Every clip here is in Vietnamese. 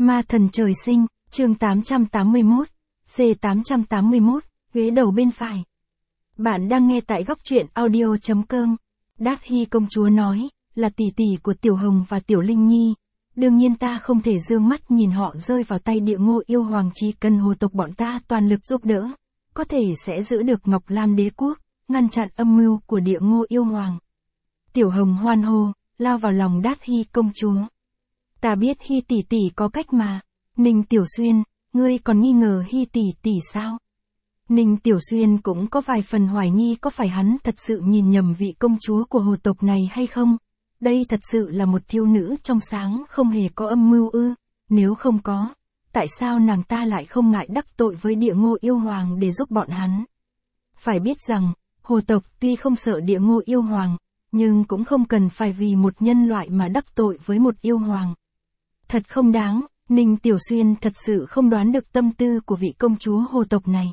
Ma thần trời sinh, chương 881, C881, ghế đầu bên phải. Bạn đang nghe tại góc truyện audio.com. Đát Hy công chúa nói, là tỷ tỷ của Tiểu Hồng và Tiểu Linh Nhi. Đương nhiên ta không thể dương mắt nhìn họ rơi vào tay Địa Ngô yêu hoàng, chỉ cần hồ tộc bọn ta toàn lực giúp đỡ, có thể sẽ giữ được Ngọc Lam đế quốc, ngăn chặn âm mưu của Địa Ngô yêu hoàng. Tiểu Hồng hoan hô, lao vào lòng Đát Hy công chúa. Ta biết Hy tỷ tỷ có cách mà. Ninh Tiểu Xuyên, ngươi còn nghi ngờ Hy tỷ tỷ sao? Ninh Tiểu Xuyên cũng có vài phần hoài nghi có phải hắn thật sự nhìn nhầm vị công chúa của hồ tộc này hay không? Đây thật sự là một thiếu nữ trong sáng, không hề có âm mưu ư? Nếu không có, tại sao nàng ta lại không ngại đắc tội với Địa Ngô yêu hoàng để giúp bọn hắn? Phải biết rằng, hồ tộc tuy không sợ Địa Ngô yêu hoàng, nhưng cũng không cần phải vì một nhân loại mà đắc tội với một yêu hoàng. Thật không đáng. Ninh Tiểu Xuyên thật sự không đoán được tâm tư của vị công chúa hồ tộc này.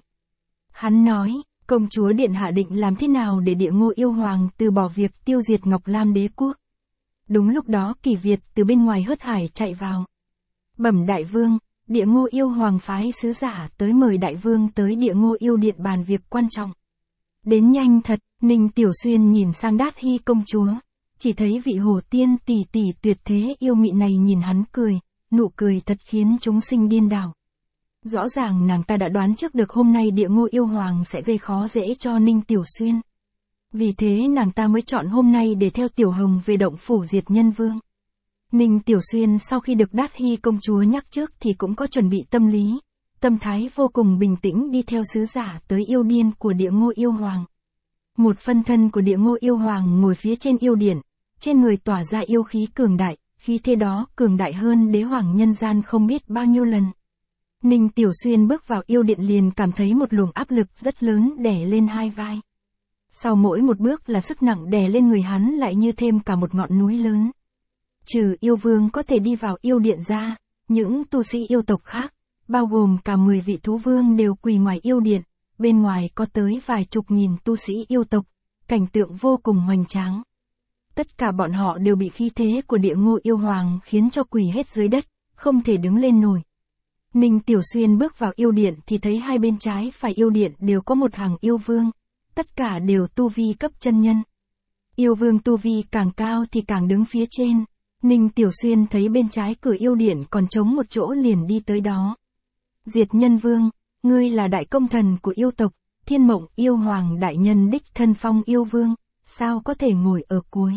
Hắn nói, công chúa điện hạ định làm thế nào để Địa Ngô yêu hoàng từ bỏ việc tiêu diệt Ngọc Lam đế quốc. Đúng lúc đó Kỳ Việt từ bên ngoài hớt hải chạy vào. Bẩm đại vương, Địa Ngô yêu hoàng phái sứ giả tới mời đại vương tới Địa Ngô yêu điện bàn việc quan trọng. Đến nhanh thật. Ninh Tiểu Xuyên nhìn sang Đát Hy công chúa, chỉ thấy vị hồ tiên tỷ tỷ tuyệt thế yêu mị này nhìn hắn cười, nụ cười thật khiến chúng sinh điên đảo. Rõ ràng nàng ta đã đoán trước được hôm nay Địa Ngô yêu hoàng sẽ gây khó dễ cho Ninh Tiểu Xuyên. Vì thế nàng ta mới chọn hôm nay để theo Tiểu Hồng về động phủ diệt nhân vương. Ninh Tiểu Xuyên sau khi được Đát Hy công chúa nhắc trước thì cũng có chuẩn bị tâm lý, tâm thái vô cùng bình tĩnh đi theo sứ giả tới yêu điên của Địa Ngô yêu hoàng. Một phân thân của Địa Ngô yêu hoàng ngồi phía trên yêu điển, trên người tỏa ra yêu khí cường đại, khí thế đó cường đại hơn đế hoàng nhân gian không biết bao nhiêu lần. Ninh Tiểu Xuyên bước vào yêu điện liền cảm thấy một luồng áp lực rất lớn đè lên hai vai. Sau mỗi một bước là sức nặng đè lên người hắn lại như thêm cả một ngọn núi lớn. Trừ yêu vương có thể đi vào yêu điện ra, những tu sĩ yêu tộc khác, bao gồm cả 10 vị thú vương đều quỳ ngoài yêu điện. Bên ngoài có tới vài chục nghìn tu sĩ yêu tộc, cảnh tượng vô cùng hoành tráng. Tất cả bọn họ đều bị khí thế của Địa Ngô yêu hoàng khiến cho quỳ hết dưới đất, không thể đứng lên nổi. Ninh Tiểu Xuyên bước vào yêu điện thì thấy hai bên trái phải yêu điện đều có một hàng yêu vương, tất cả đều tu vi cấp chân nhân. Yêu vương tu vi càng cao thì càng đứng phía trên. Ninh Tiểu Xuyên thấy bên trái cửa yêu điện còn trống một chỗ liền đi tới đó. Diệt nhân vương, ngươi là đại công thần của yêu tộc, Thiên Mộng yêu hoàng đại nhân đích thân phong yêu vương, sao có thể ngồi ở cuối?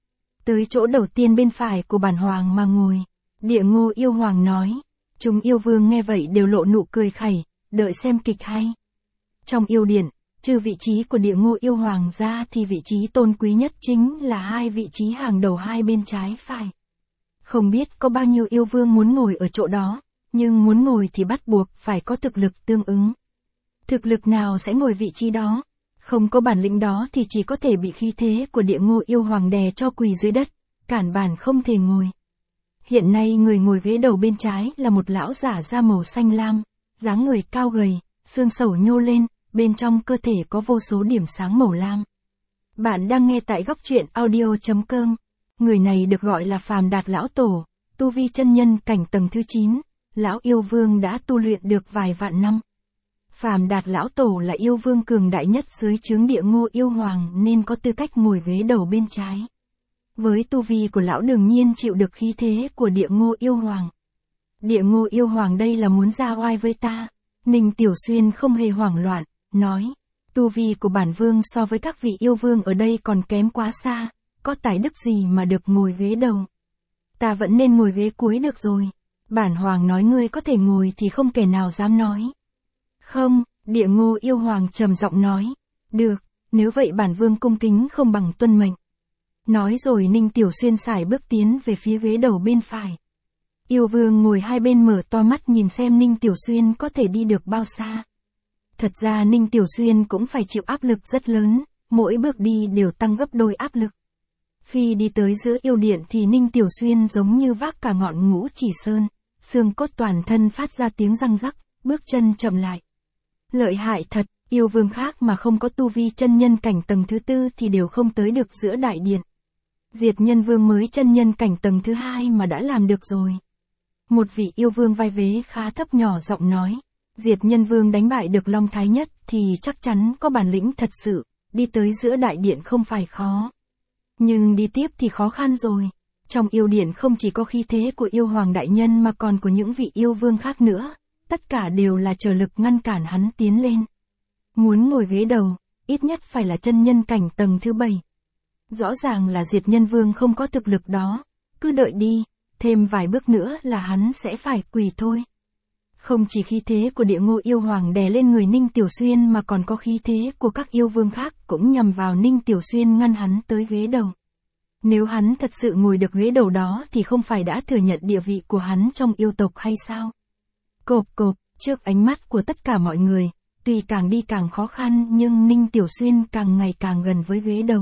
Tới chỗ đầu tiên bên phải của bản hoàng mà ngồi. Địa Ngô yêu hoàng nói. Chúng yêu vương nghe vậy đều lộ nụ cười khẩy, đợi xem kịch hay. Trong yêu điện, trừ vị trí của Địa Ngô yêu hoàng ra thì vị trí tôn quý nhất chính là hai vị trí hàng đầu hai bên trái phải. Không biết có bao nhiêu yêu vương muốn ngồi ở chỗ đó, nhưng muốn ngồi thì bắt buộc phải có thực lực tương ứng. Thực lực nào sẽ ngồi vị trí đó? Không có bản lĩnh đó thì chỉ có thể bị khí thế của Địa Ngô yêu hoàng đè cho quỳ dưới đất, cản bản không thể ngồi. Hiện nay người ngồi ghế đầu bên trái là một lão giả da màu xanh lam, dáng người cao gầy, xương sẩu nhô lên, bên trong cơ thể có vô số điểm sáng màu lam. Bạn đang nghe tại góc truyện audio.com. Người này được gọi là Phàm Đạt lão tổ, tu vi chân nhân cảnh tầng thứ 9, lão yêu vương đã tu luyện được vài vạn năm. Phàm Đạt lão tổ là yêu vương cường đại nhất dưới trướng Địa Ngô yêu hoàng nên có tư cách ngồi ghế đầu bên trái. Với tu vi của lão đương nhiên chịu được khí thế của Địa Ngô yêu hoàng. Địa Ngô yêu hoàng đây là muốn ra oai với ta. Ninh Tiểu Xuyên không hề hoảng loạn, nói, tu vi của bản vương so với các vị yêu vương ở đây còn kém quá xa, có tài đức gì mà được ngồi ghế đầu. Ta vẫn nên ngồi ghế cuối được rồi. Bản hoàng nói ngươi có thể ngồi thì không kẻ nào dám nói. Không, Địa Ngô yêu hoàng trầm giọng nói. Được, nếu vậy bản vương cung kính không bằng tuân mệnh. Nói rồi Ninh Tiểu Xuyên sải bước tiến về phía ghế đầu bên phải. Yêu vương ngồi hai bên mở to mắt nhìn xem Ninh Tiểu Xuyên có thể đi được bao xa. Thật ra Ninh Tiểu Xuyên cũng phải chịu áp lực rất lớn, mỗi bước đi đều tăng gấp đôi áp lực. Khi đi tới giữa yêu điện thì Ninh Tiểu Xuyên giống như vác cả ngọn Ngũ Chỉ Sơn, xương cốt toàn thân phát ra tiếng răng rắc, bước chân chậm lại. Lợi hại thật, yêu vương khác mà không có tu vi chân nhân cảnh tầng thứ 4 thì đều không tới được giữa đại điện. Diệt nhân vương mới chân nhân cảnh tầng thứ 2 mà đã làm được rồi. Một vị yêu vương vai vế khá thấp nhỏ giọng nói. Diệt Nhân Vương đánh bại được Long Thái Nhất thì chắc chắn có bản lĩnh thật sự, đi tới giữa đại điện không phải khó. Nhưng đi tiếp thì khó khăn rồi. Trong yêu điện không chỉ có khí thế của yêu hoàng đại nhân mà còn của những vị yêu vương khác nữa, tất cả đều là trở lực ngăn cản hắn tiến lên. Muốn ngồi ghế đầu, ít nhất phải là chân nhân cảnh tầng thứ 7. Rõ ràng là Diệt Nhân Vương không có thực lực đó, cứ đợi đi, thêm vài bước nữa là hắn sẽ phải quỳ thôi. Không chỉ khí thế của Địa Ngô yêu hoàng đè lên người Ninh Tiểu Xuyên mà còn có khí thế của các yêu vương khác cũng nhằm vào Ninh Tiểu Xuyên ngăn hắn tới ghế đầu. Nếu hắn thật sự ngồi được ghế đầu đó thì không phải đã thừa nhận địa vị của hắn trong yêu tộc hay sao? Cộp cộp, trước ánh mắt của tất cả mọi người, tuy càng đi càng khó khăn nhưng Ninh Tiểu Xuyên càng ngày càng gần với ghế đầu.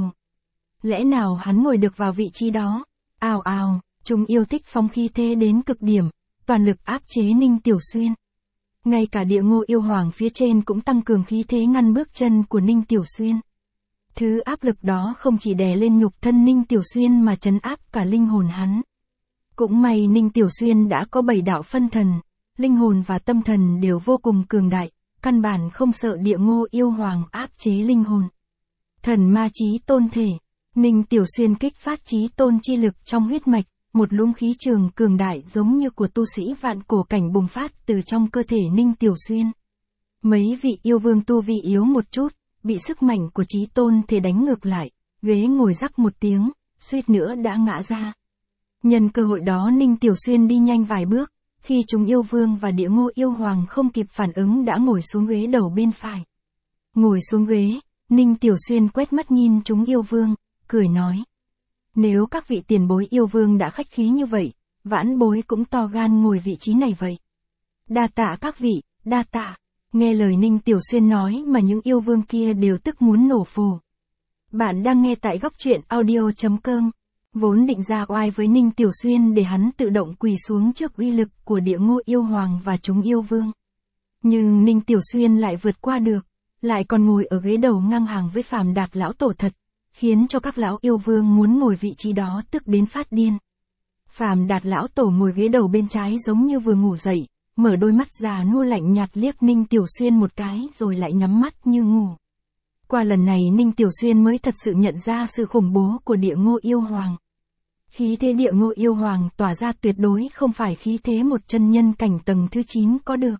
Lẽ nào hắn ngồi được vào vị trí đó? Ào ào, chúng yêu thích phóng khí thế đến cực điểm, toàn lực áp chế Ninh Tiểu Xuyên. Ngay cả Địa Ngô yêu hoàng phía trên cũng tăng cường khí thế ngăn bước chân của Ninh Tiểu Xuyên. Thứ áp lực đó không chỉ đè lên nhục thân Ninh Tiểu Xuyên mà trấn áp cả linh hồn hắn. Cũng may Ninh Tiểu Xuyên đã có 7 đạo phân thần, linh hồn và tâm thần đều vô cùng cường đại, căn bản không sợ Địa Ngô yêu hoàng áp chế linh hồn. Thần ma chí tôn thể, Ninh Tiểu Xuyên kích phát chí tôn chi lực trong huyết mạch, một luồng khí trường cường đại giống như của tu sĩ vạn cổ cảnh bùng phát từ trong cơ thể Ninh Tiểu Xuyên. Mấy vị yêu vương tu vi yếu một chút, bị sức mạnh của chí tôn thể đánh ngược lại, ghế ngồi rắc một tiếng, suýt nữa đã ngã ra. Nhân cơ hội đó Ninh Tiểu Xuyên đi nhanh vài bước, khi chúng yêu vương và Địa Ngô yêu hoàng không kịp phản ứng đã ngồi xuống ghế đầu bên phải. Ngồi xuống ghế, Ninh Tiểu Xuyên quét mắt nhìn chúng yêu vương, cười nói. Nếu các vị tiền bối yêu vương đã khách khí như vậy, vãn bối cũng to gan ngồi vị trí này vậy. Đa tạ các vị, đa tạ. Nghe lời Ninh Tiểu Xuyên nói mà những yêu vương kia đều tức muốn nổ phù. Bạn đang nghe tại góc truyện audio.com. Vốn định ra oai với Ninh Tiểu Xuyên để hắn tự động quỳ xuống trước uy lực của Địa Ngô yêu hoàng và chúng yêu vương. Nhưng Ninh Tiểu Xuyên lại vượt qua được, lại còn ngồi ở ghế đầu ngang hàng với Phàm Đạt lão tổ thật, khiến cho các lão yêu vương muốn ngồi vị trí đó tức đến phát điên. Phàm Đạt lão tổ ngồi ghế đầu bên trái giống như vừa ngủ dậy, mở đôi mắt già nua lạnh nhạt liếc Ninh Tiểu Xuyên một cái rồi lại nhắm mắt như ngủ. Qua lần này Ninh Tiểu Xuyên mới thật sự nhận ra sự khủng bố của Địa Ngô yêu hoàng. Khí thế Địa Ngô yêu hoàng tỏa ra tuyệt đối không phải khí thế một chân nhân cảnh tầng thứ 9 có được.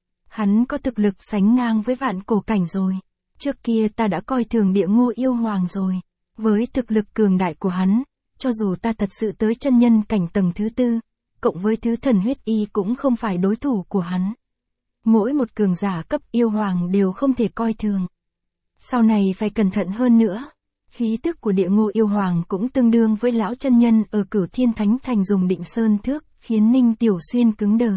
Hắn có thực lực sánh ngang với vạn cổ cảnh rồi. Trước kia ta đã coi thường Địa Ngô yêu hoàng rồi. Với thực lực cường đại của hắn, cho dù ta thật sự tới chân nhân cảnh tầng thứ 4, cộng với thứ thần huyết y cũng không phải đối thủ của hắn. Mỗi một cường giả cấp yêu hoàng đều không thể coi thường. Sau này phải cẩn thận hơn nữa. Khí tức của Địa Ngô yêu hoàng cũng tương đương với lão chân nhân ở Cửu Thiên Thánh Thành dùng Định Sơn Thước, khiến Ninh Tiểu Xuyên cứng đờ.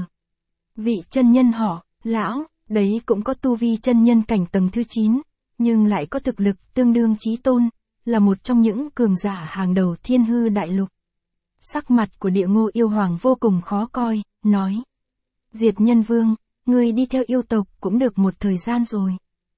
Vị chân nhân họ, lão, đấy cũng có tu vi chân nhân cảnh tầng thứ 9, nhưng lại có thực lực tương đương chí tôn, là một trong những cường giả hàng đầu Thiên Hư Đại Lục. Sắc mặt của Địa Ngô yêu hoàng vô cùng khó coi, nói. Diệt Nhân Vương, người đi theo yêu tộc cũng được một thời gian rồi.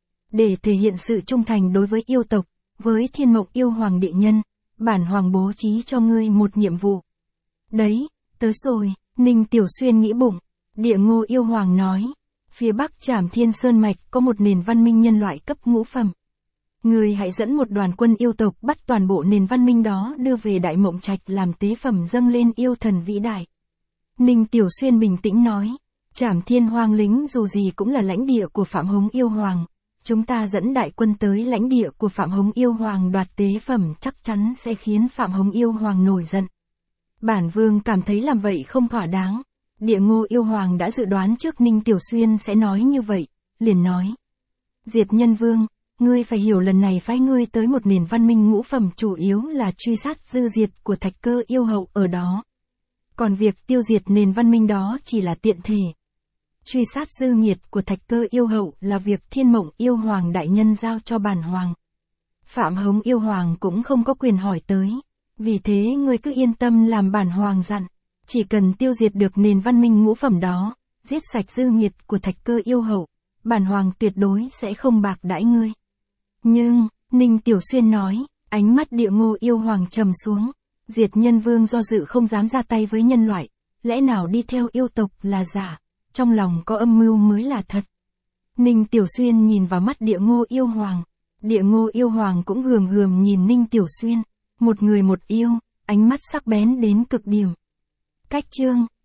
Để thể hiện sự trung thành đối với yêu tộc, với Thiên Mộng yêu hoàng địa nhân, bản hoàng bố trí cho ngươi một nhiệm vụ. Đấy, tới rồi, Ninh Tiểu Xuyên nghĩ bụng. Địa Ngô yêu hoàng nói. Phía bắc Trảm Thiên Sơn Mạch có một nền văn minh nhân loại cấp ngũ phẩm. Ngươi hãy dẫn một đoàn quân yêu tộc bắt toàn bộ nền văn minh đó đưa về Đại Mộng Trạch làm tế phẩm dâng lên yêu thần vĩ đại. Ninh Tiểu Xuyên bình tĩnh nói. Trảm Thiên Hoang Lính dù gì cũng là lãnh địa của Phạm Hống yêu hoàng. Chúng ta dẫn đại quân tới lãnh địa của Phạm Hống yêu hoàng đoạt tế phẩm chắc chắn sẽ khiến Phạm Hống yêu hoàng nổi giận. Bản vương cảm thấy làm vậy không thỏa đáng. Địa Ngô yêu hoàng đã dự đoán trước Ninh Tiểu Xuyên sẽ nói như vậy, liền nói. Diệt Nhân Vương, ngươi phải hiểu lần này phái ngươi tới một nền văn minh ngũ phẩm chủ yếu là truy sát dư diệt của Thạch Cơ yêu hậu ở đó. Còn việc tiêu diệt nền văn minh đó chỉ là tiện thể. Truy sát dư nghiệt của Thạch Cơ yêu hậu là việc Thiên Mộng yêu hoàng đại nhân giao cho bản hoàng. Phạm Hống yêu hoàng cũng không có quyền hỏi tới. Vì thế ngươi cứ yên tâm làm bản hoàng dặn. Chỉ cần tiêu diệt được nền văn minh ngũ phẩm đó, giết sạch dư nghiệt của Thạch Cơ yêu hậu, bản hoàng tuyệt đối sẽ không bạc đãi ngươi. Nhưng, Ninh Tiểu Xuyên nói, ánh mắt Địa Ngô yêu hoàng trầm xuống. Diệt Nhân Vương do dự không dám ra tay với nhân loại, lẽ nào đi theo yêu tộc là giả, trong lòng có âm mưu mới là thật. Ninh Tiểu Xuyên nhìn vào mắt Địa Ngô yêu hoàng. Địa Ngô yêu hoàng cũng gườm gườm nhìn Ninh Tiểu Xuyên. Một người một yêu, ánh mắt sắc bén đến cực điểm. Cách chương